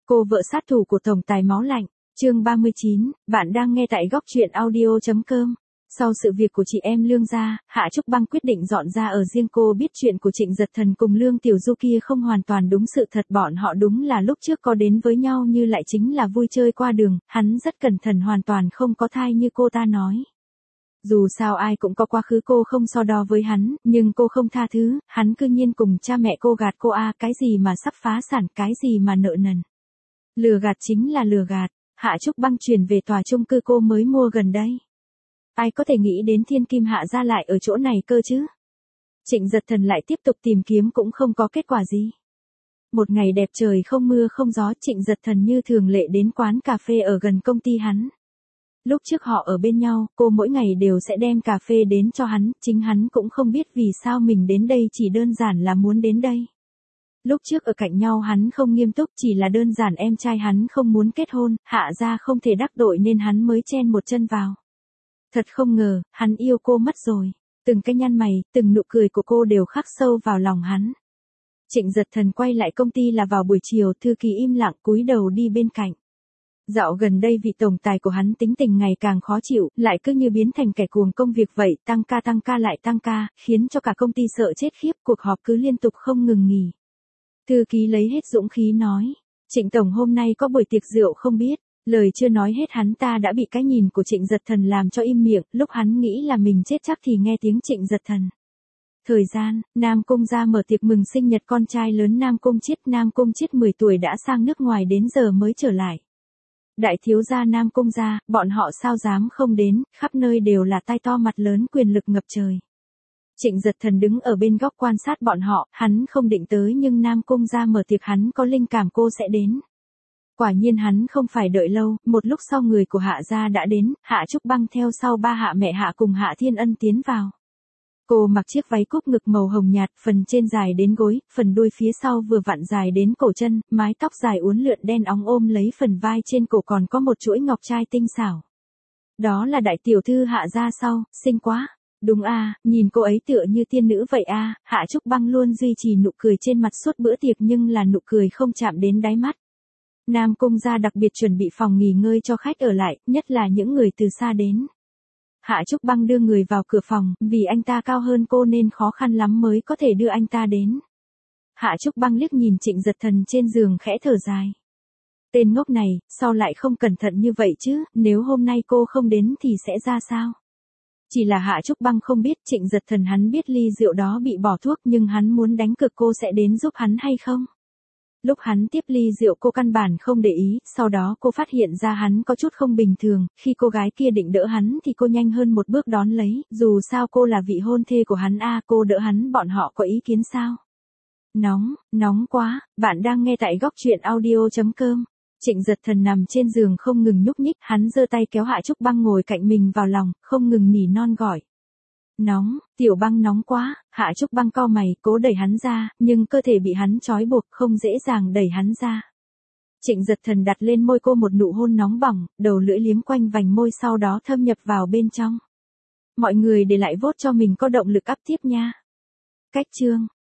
Cô vợ sát thủ của tổng tài máu lạnh, chương 39, bạn đang nghe tại góc truyện audio.com. Sau sự việc của chị em Lương gia, Hạ Trúc Băng quyết định dọn ra ở riêng. Cô biết chuyện của Trịnh Giật Thần cùng Lương Tiểu Du kia không hoàn toàn đúng sự thật, bọn họ đúng là lúc trước có đến với nhau như lại chính là vui chơi qua đường, hắn rất cẩn thận hoàn toàn không có thai như cô ta nói. Dù sao ai cũng có quá khứ, cô không so đo với hắn, nhưng cô không tha thứ, hắn cư nhiên cùng cha mẹ cô gạt cô cái gì mà sắp phá sản, cái gì mà nợ nần. Lừa gạt chính là lừa gạt. Hạ Trúc Băng chuyển về tòa chung cư cô mới mua gần đây. Ai có thể nghĩ đến thiên kim Hạ gia lại ở chỗ này cơ chứ? Trịnh Giật Thần lại tiếp tục tìm kiếm cũng không có kết quả gì. Một ngày đẹp trời không mưa không gió, Trịnh Giật Thần như thường lệ đến quán cà phê ở gần công ty hắn. Lúc trước họ ở bên nhau, cô mỗi ngày đều sẽ đem cà phê đến cho hắn, chính hắn cũng không biết vì sao mình đến đây, chỉ đơn giản là muốn đến đây. Lúc trước ở cạnh nhau hắn không nghiêm túc, chỉ là đơn giản em trai hắn không muốn kết hôn, Hạ gia không thể đắc tội nên hắn mới chen một chân vào. Thật không ngờ, hắn yêu cô mất rồi. Từng cái nhăn mày, từng nụ cười của cô đều khắc sâu vào lòng hắn. Trịnh Giật Thần quay lại công ty là vào buổi chiều, thư ký im lặng cúi đầu đi bên cạnh. Dạo gần đây vị tổng tài của hắn tính tình ngày càng khó chịu, lại cứ như biến thành kẻ cuồng công việc vậy, tăng ca lại tăng ca, khiến cho cả công ty sợ chết khiếp, cuộc họp cứ liên tục không ngừng nghỉ. Thư ký lấy hết dũng khí nói, Trịnh tổng hôm nay có buổi tiệc rượu không biết. Lời chưa nói hết hắn ta đã bị cái nhìn của Trịnh Giật Thần làm cho im miệng, lúc hắn nghĩ là mình chết chắc thì nghe tiếng Trịnh Giật Thần. Thời gian, Nam Cung gia mở tiệc mừng sinh nhật con trai lớn Nam Cung Chiết 10 tuổi đã sang nước ngoài đến giờ mới trở lại. Đại thiếu gia Nam Cung gia, bọn họ sao dám không đến, khắp nơi đều là tai to mặt lớn, quyền lực ngập trời. Trịnh Giật Thần đứng ở bên góc quan sát bọn họ, hắn không định tới nhưng Nam Cung gia mở tiệc hắn có linh cảm cô sẽ đến. Quả nhiên hắn không phải đợi lâu, một lúc sau người của Hạ gia đã đến, Hạ Trúc Băng theo sau ba Hạ mẹ Hạ cùng Hạ Thiên Ân tiến vào. Cô mặc chiếc váy cúc ngực màu hồng nhạt, phần trên dài đến gối, phần đuôi phía sau vừa vặn dài đến cổ chân, mái tóc dài uốn lượn đen óng ôm lấy phần vai, trên cổ còn có một chuỗi ngọc trai tinh xảo. Đó là đại tiểu thư Hạ gia sao, xinh quá. Đúng nhìn cô ấy tựa như tiên nữ vậy Hạ Trúc Băng luôn duy trì nụ cười trên mặt suốt bữa tiệc nhưng là nụ cười không chạm đến đáy mắt. Nam Cung gia đặc biệt chuẩn bị phòng nghỉ ngơi cho khách ở lại, nhất là những người từ xa đến. Hạ Trúc Băng đưa người vào cửa phòng, vì anh ta cao hơn cô nên khó khăn lắm mới có thể đưa anh ta đến. Hạ Trúc Băng liếc nhìn Trịnh Giật Thần trên giường khẽ thở dài. Tên ngốc này, sao lại không cẩn thận như vậy chứ, nếu hôm nay cô không đến thì sẽ ra sao? Chỉ là Hạ Trúc Băng không biết Trịnh Giật Thần hắn biết ly rượu đó bị bỏ thuốc nhưng hắn muốn đánh cược cô sẽ đến giúp hắn hay không? Lúc hắn tiếp ly rượu cô căn bản không để ý, sau đó cô phát hiện ra hắn có chút không bình thường, khi cô gái kia định đỡ hắn thì cô nhanh hơn một bước đón lấy, dù sao cô là vị hôn thê của hắn cô đỡ hắn, bọn họ có ý kiến sao? Nóng quá, bạn đang nghe tại góc truyện audio.com. Trịnh Giật Thần nằm trên giường không ngừng nhúc nhích, hắn giơ tay kéo Hạ Trúc Băng ngồi cạnh mình vào lòng, không ngừng nỉ non gọi. Tiểu Băng nóng quá. Hạ Trúc Băng cau mày, cố đẩy hắn ra, nhưng cơ thể bị hắn trói buộc, không dễ dàng đẩy hắn ra. Trịnh Giật Thần đặt lên môi cô một nụ hôn nóng bỏng, đầu lưỡi liếm quanh vành môi sau đó thâm nhập vào bên trong. Mọi người để lại vote cho mình có động lực up tiếp nha. Cách chương